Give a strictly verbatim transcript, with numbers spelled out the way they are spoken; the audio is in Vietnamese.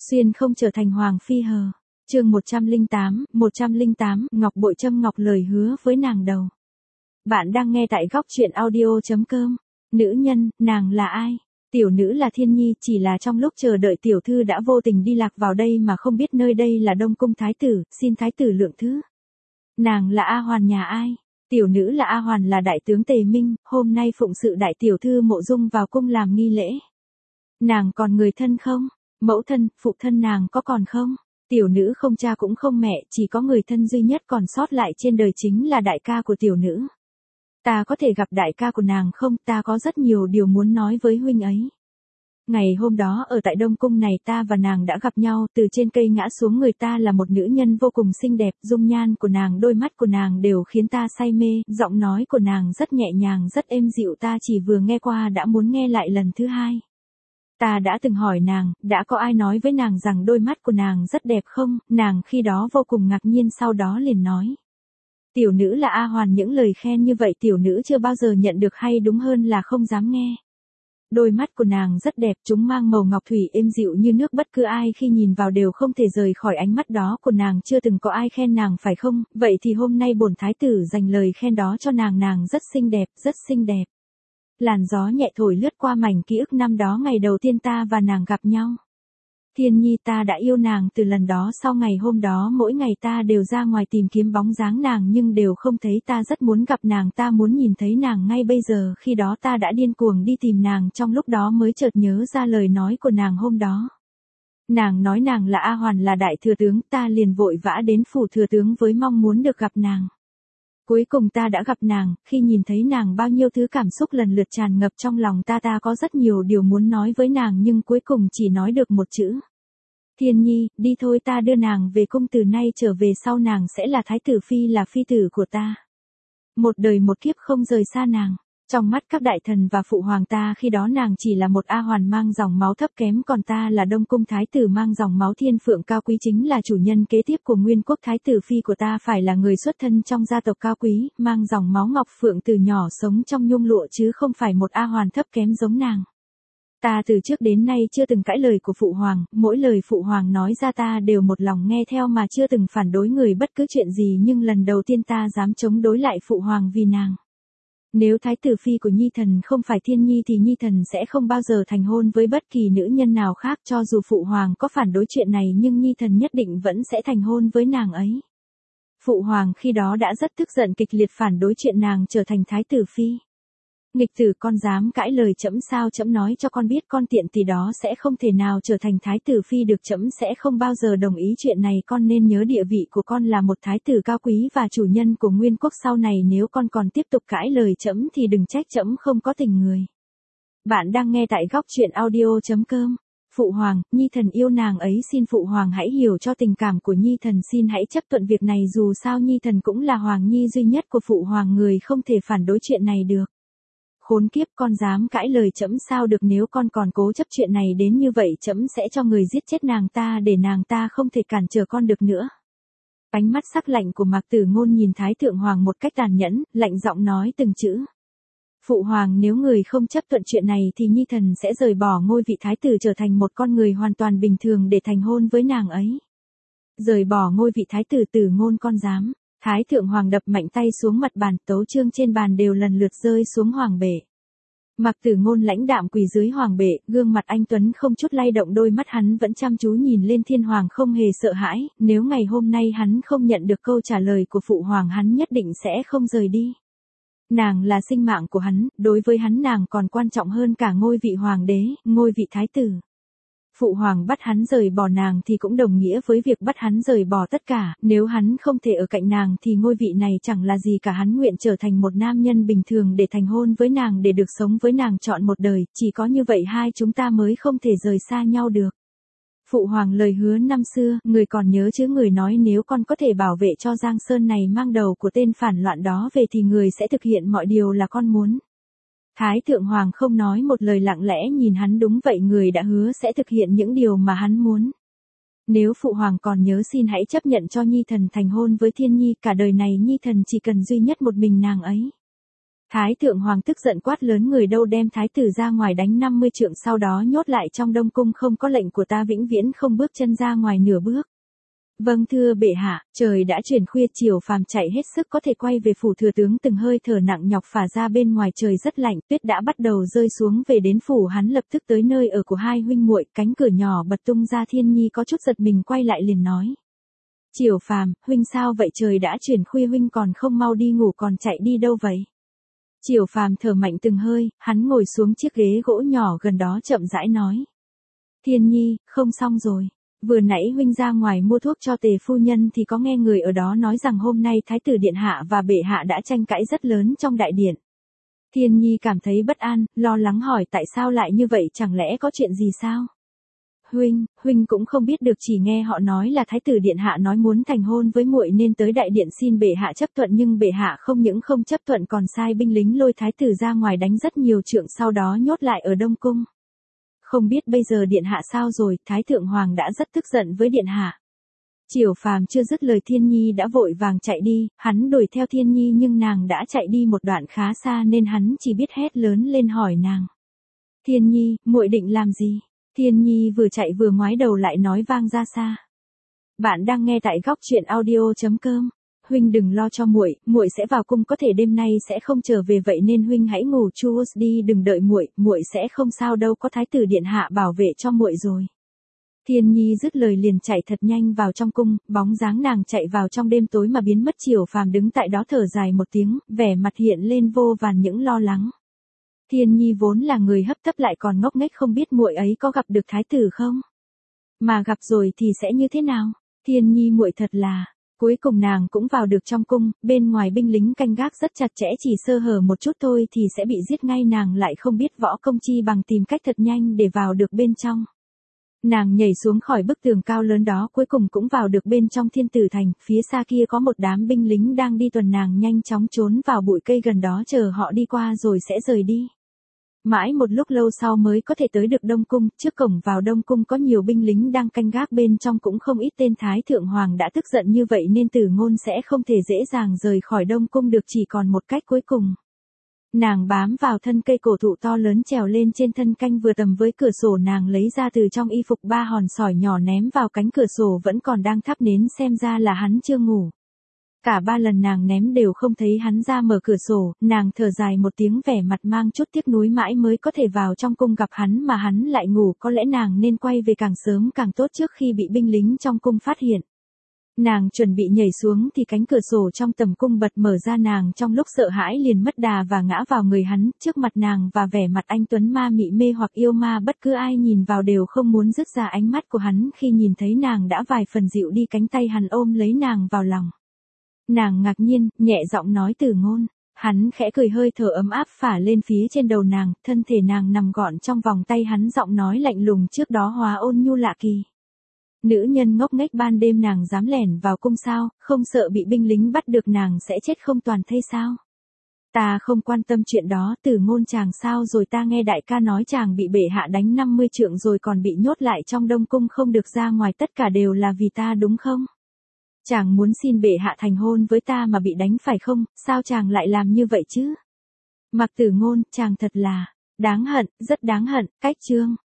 Xuyên không trở thành hoàng phi hờ. Chương một trăm lẻ tám, một trăm lẻ tám, Ngọc Bội Trâm Ngọc lời hứa với nàng đầu. Bạn đang nghe tại góc truyện audio chấm com. Nữ nhân, nàng là ai? Tiểu nữ là Thiên Nhi, chỉ là trong lúc chờ đợi tiểu thư đã vô tình đi lạc vào đây mà không biết nơi đây là Đông Cung Thái tử, xin Thái tử lượng thứ. Nàng là A Hoàn nhà ai? Tiểu nữ là A Hoàn, là đại tướng Tề Minh, hôm nay phụng sự đại tiểu thư Mộ Dung vào cung làm nghi lễ. Nàng còn người thân không? Mẫu thân, phụ thân nàng có còn không? Tiểu nữ không cha cũng không mẹ, chỉ có người thân duy nhất còn sót lại trên đời chính là đại ca của tiểu nữ. Ta có thể gặp đại ca của nàng không? Ta có rất nhiều điều muốn nói với huynh ấy. Ngày hôm đó ở tại Đông Cung này ta và nàng đã gặp nhau, từ trên cây ngã xuống người ta là một nữ nhân vô cùng xinh đẹp, dung nhan của nàng, đôi mắt của nàng đều khiến ta say mê, giọng nói của nàng rất nhẹ nhàng, rất êm dịu, ta chỉ vừa nghe qua đã muốn nghe lại lần thứ hai. Ta đã từng hỏi nàng, đã có ai nói với nàng rằng đôi mắt của nàng rất đẹp không? Nàng khi đó vô cùng ngạc nhiên, sau đó liền nói. Tiểu nữ là A Hoàn, những lời khen như vậy tiểu nữ chưa bao giờ nhận được, hay đúng hơn là không dám nghe. Đôi mắt của nàng rất đẹp, chúng mang màu ngọc thủy êm dịu như nước, bất cứ ai khi nhìn vào đều không thể rời khỏi ánh mắt đó của nàng, chưa từng có ai khen nàng phải không? Vậy thì hôm nay bổn thái tử dành lời khen đó cho nàng, nàng rất xinh đẹp, rất xinh đẹp. Làn gió nhẹ thổi lướt qua mảnh ký ức năm đó ngày đầu tiên ta và nàng gặp nhau. Thiên Nhi, ta đã yêu nàng từ lần đó, sau ngày hôm đó mỗi ngày ta đều ra ngoài tìm kiếm bóng dáng nàng nhưng đều không thấy, ta rất muốn gặp nàng, ta muốn nhìn thấy nàng ngay bây giờ, khi đó ta đã điên cuồng đi tìm nàng, trong lúc đó mới chợt nhớ ra lời nói của nàng hôm đó. Nàng nói nàng là A Hoàn, là đại thừa tướng, ta liền vội vã đến phủ thừa tướng với mong muốn được gặp nàng. Cuối cùng ta đã gặp nàng, khi nhìn thấy nàng bao nhiêu thứ cảm xúc lần lượt tràn ngập trong lòng ta, ta có rất nhiều điều muốn nói với nàng nhưng cuối cùng chỉ nói được một chữ. Thiên Nhi, đi thôi, ta đưa nàng về cung, từ nay trở về sau nàng sẽ là thái tử phi, là phi tử của ta. Một đời một kiếp không rời xa nàng. Trong mắt các đại thần và phụ hoàng ta khi đó nàng chỉ là một A Hoàn mang dòng máu thấp kém, còn ta là Đông Cung Thái tử mang dòng máu thiên phượng cao quý, chính là chủ nhân kế tiếp của nguyên quốc. Thái tử phi của ta phải là người xuất thân trong gia tộc cao quý, mang dòng máu ngọc phượng, từ nhỏ sống trong nhung lụa chứ không phải một A Hoàn thấp kém giống nàng. Ta từ trước đến nay chưa từng cãi lời của phụ hoàng, mỗi lời phụ hoàng nói ra ta đều một lòng nghe theo mà chưa từng phản đối người bất cứ chuyện gì, nhưng lần đầu tiên ta dám chống đối lại phụ hoàng vì nàng. Nếu thái tử phi của Nhi thần không phải Thiên Nhi thì Nhi thần sẽ không bao giờ thành hôn với bất kỳ nữ nhân nào khác, cho dù phụ hoàng có phản đối chuyện này nhưng Nhi thần nhất định vẫn sẽ thành hôn với nàng ấy. Phụ hoàng khi đó đã rất tức giận, kịch liệt phản đối chuyện nàng trở thành thái tử phi. Nghịch tử, con dám cãi lời trẫm sao? Trẫm nói cho con biết, con tiện thì đó sẽ không thể nào trở thành thái tử phi được, trẫm sẽ không bao giờ đồng ý chuyện này. Con nên nhớ địa vị của con là một thái tử cao quý và chủ nhân của nguyên quốc, sau này nếu con còn tiếp tục cãi lời trẫm thì đừng trách trẫm không có tình người. Bạn đang nghe tại góc truyện audio chấm com. Phụ hoàng, Nhi thần yêu nàng ấy, xin phụ hoàng hãy hiểu cho tình cảm của Nhi thần, xin hãy chấp thuận việc này, dù sao Nhi thần cũng là hoàng nhi duy nhất của phụ hoàng, người không thể phản đối chuyện này được. Khốn kiếp, con dám cãi lời trẫm sao được? Nếu con còn cố chấp chuyện này đến như vậy, trẫm sẽ cho người giết chết nàng ta để nàng ta không thể cản trở con được nữa. Ánh mắt sắc lạnh của Mạc Tử Ngôn nhìn Thái Thượng Hoàng một cách tàn nhẫn, lạnh giọng nói từng chữ. Phụ hoàng, nếu người không chấp thuận chuyện này thì Nhi thần sẽ rời bỏ ngôi vị thái tử, trở thành một con người hoàn toàn bình thường để thành hôn với nàng ấy. Rời bỏ ngôi vị thái tử? Tử Ngôn, con dám. Thái Thượng Hoàng đập mạnh tay xuống mặt bàn, tấu chương trên bàn đều lần lượt rơi xuống hoàng bệ. Mạc Tử Ngôn lãnh đạm quỳ dưới hoàng bệ, gương mặt anh tuấn không chút lay động, đôi mắt hắn vẫn chăm chú nhìn lên thiên hoàng, không hề sợ hãi. Nếu ngày hôm nay hắn không nhận được câu trả lời của phụ hoàng, hắn nhất định sẽ không rời đi. Nàng là sinh mạng của hắn, đối với hắn nàng còn quan trọng hơn cả ngôi vị hoàng đế, ngôi vị thái tử. Phụ hoàng bắt hắn rời bỏ nàng thì cũng đồng nghĩa với việc bắt hắn rời bỏ tất cả, nếu hắn không thể ở cạnh nàng thì ngôi vị này chẳng là gì cả, hắn nguyện trở thành một nam nhân bình thường để thành hôn với nàng, để được sống với nàng trọn một đời, chỉ có như vậy hai chúng ta mới không thể rời xa nhau được. Phụ hoàng lời hứa năm xưa, người còn nhớ chứ? Người nói nếu con có thể bảo vệ cho Giang Sơn này mang đầu của tên phản loạn đó về thì người sẽ thực hiện mọi điều là con muốn. Thái Thượng Hoàng không nói một lời, lặng lẽ nhìn hắn. Đúng vậy, người đã hứa sẽ thực hiện những điều mà hắn muốn. Nếu phụ hoàng còn nhớ, xin hãy chấp nhận cho Nhi thần thành hôn với Thiên Nhi, cả đời này Nhi thần chỉ cần duy nhất một mình nàng ấy. Thái thượng hoàng tức giận quát lớn, người đâu đem thái tử ra ngoài đánh năm mươi trượng, sau đó nhốt lại trong đông cung, không có lệnh của ta vĩnh viễn không bước chân ra ngoài nửa bước. Vâng thưa bệ hạ. Trời đã chuyển khuya, Triều Phàm chạy hết sức có thể quay về phủ thừa tướng, từng hơi thở nặng nhọc phả ra, bên ngoài trời rất lạnh, tuyết đã bắt đầu rơi xuống. Về đến phủ, hắn lập tức tới nơi ở của hai huynh muội, cánh cửa nhỏ bật tung ra. Thiên Nhi có chút giật mình quay lại liền nói: Triều Phàm, huynh sao vậy, trời đã chuyển khuya huynh còn không mau đi ngủ, còn chạy đi đâu vậy? Triều Phàm thở mạnh từng hơi, hắn ngồi xuống chiếc ghế gỗ nhỏ gần đó chậm rãi nói: Thiên Nhi, không xong rồi. Vừa nãy huynh ra ngoài mua thuốc cho Tề phu nhân thì có nghe người ở đó nói rằng hôm nay Thái tử Điện Hạ và bệ hạ đã tranh cãi rất lớn trong đại điện. Thiên Nhi cảm thấy bất an, lo lắng hỏi tại sao lại như vậy, chẳng lẽ có chuyện gì sao? Huynh, huynh cũng không biết được, chỉ nghe họ nói là Thái tử Điện Hạ nói muốn thành hôn với muội nên tới đại điện xin bệ hạ chấp thuận, nhưng bệ hạ không những không chấp thuận còn sai binh lính lôi Thái tử ra ngoài đánh rất nhiều trượng, sau đó nhốt lại ở Đông Cung. Không biết bây giờ Điện Hạ sao rồi, Thái thượng hoàng đã rất tức giận với Điện Hạ. Triều Phàm chưa dứt lời Thiên Nhi đã vội vàng chạy đi, hắn đuổi theo Thiên Nhi nhưng nàng đã chạy đi một đoạn khá xa nên hắn chỉ biết hét lớn lên hỏi nàng: Thiên Nhi, muội định làm gì? Thiên Nhi vừa chạy vừa ngoái đầu lại nói vang ra xa: Bạn đang nghe tại góc truyện audio chấm com. Huynh đừng lo cho muội, muội sẽ vào cung, có thể đêm nay sẽ không trở về, vậy nên huynh hãy ngủ chu đi, đừng đợi muội, muội sẽ không sao đâu, có Thái tử Điện Hạ bảo vệ cho muội rồi. Thiên Nhi dứt lời liền chạy thật nhanh vào trong cung, bóng dáng nàng chạy vào trong đêm tối mà biến mất. Triều Phàm đứng tại đó thở dài một tiếng, vẻ mặt hiện lên vô vàn những lo lắng. Thiên Nhi vốn là người hấp tấp lại còn ngốc nghếch, không biết muội ấy có gặp được thái tử không? Mà gặp rồi thì sẽ như thế nào? Thiên Nhi muội thật là... Cuối cùng nàng cũng vào được trong cung, bên ngoài binh lính canh gác rất chặt chẽ, chỉ sơ hở một chút thôi thì sẽ bị giết ngay, nàng lại không biết võ công chi bằng tìm cách thật nhanh để vào được bên trong. Nàng nhảy xuống khỏi bức tường cao lớn đó, cuối cùng cũng vào được bên trong Thiên Tử Thành, phía xa kia có một đám binh lính đang đi tuần, nàng nhanh chóng trốn vào bụi cây gần đó chờ họ đi qua rồi sẽ rời đi. Mãi một lúc lâu sau mới có thể tới được Đông Cung, trước cổng vào Đông Cung có nhiều binh lính đang canh gác, bên trong cũng không ít tên. Thái thượng hoàng đã tức giận như vậy nên Tử Ngôn sẽ không thể dễ dàng rời khỏi Đông Cung được, chỉ còn một cách cuối cùng. Nàng bám vào thân cây cổ thụ to lớn, trèo lên trên thân canh vừa tầm với cửa sổ, nàng lấy ra từ trong y phục ba hòn sỏi nhỏ ném vào cánh cửa sổ vẫn còn đang thắp nến, xem ra là hắn chưa ngủ. Cả ba lần nàng ném đều không thấy hắn ra mở cửa sổ, nàng thở dài một tiếng, vẻ mặt mang chút tiếc nuối, mãi mới có thể vào trong cung gặp hắn mà hắn lại ngủ, có lẽ nàng nên quay về càng sớm càng tốt trước khi bị binh lính trong cung phát hiện. Nàng chuẩn bị nhảy xuống thì cánh cửa sổ trong tầm cung bật mở ra, nàng trong lúc sợ hãi liền mất đà và ngã vào người hắn, trước mặt nàng và vẻ mặt anh tuấn ma mị mê hoặc yêu ma, bất cứ ai nhìn vào đều không muốn dứt ra ánh mắt của hắn. Khi nhìn thấy nàng đã vài phần dịu đi, cánh tay hắn ôm lấy nàng vào lòng. Nàng ngạc nhiên, nhẹ giọng nói Tử Ngôn. Hắn khẽ cười, hơi thở ấm áp phả lên phía trên đầu nàng, thân thể nàng nằm gọn trong vòng tay hắn, giọng nói lạnh lùng trước đó hóa ôn nhu lạ kỳ. Nữ nhân ngốc nghếch, ban đêm nàng dám lẻn vào cung sao, không sợ bị binh lính bắt được nàng sẽ chết không toàn thây sao? Ta không quan tâm chuyện đó. Tử Ngôn chàng sao rồi, ta nghe đại ca nói chàng bị bệ hạ đánh năm mươi trượng rồi còn bị nhốt lại trong Đông Cung không được ra ngoài, tất cả đều là vì ta đúng không? Chàng muốn xin bệ hạ thành hôn với ta mà bị đánh phải không, sao chàng lại làm như vậy chứ? Mặc Tử Ngôn, chàng thật là đáng hận, rất đáng hận. Cách chương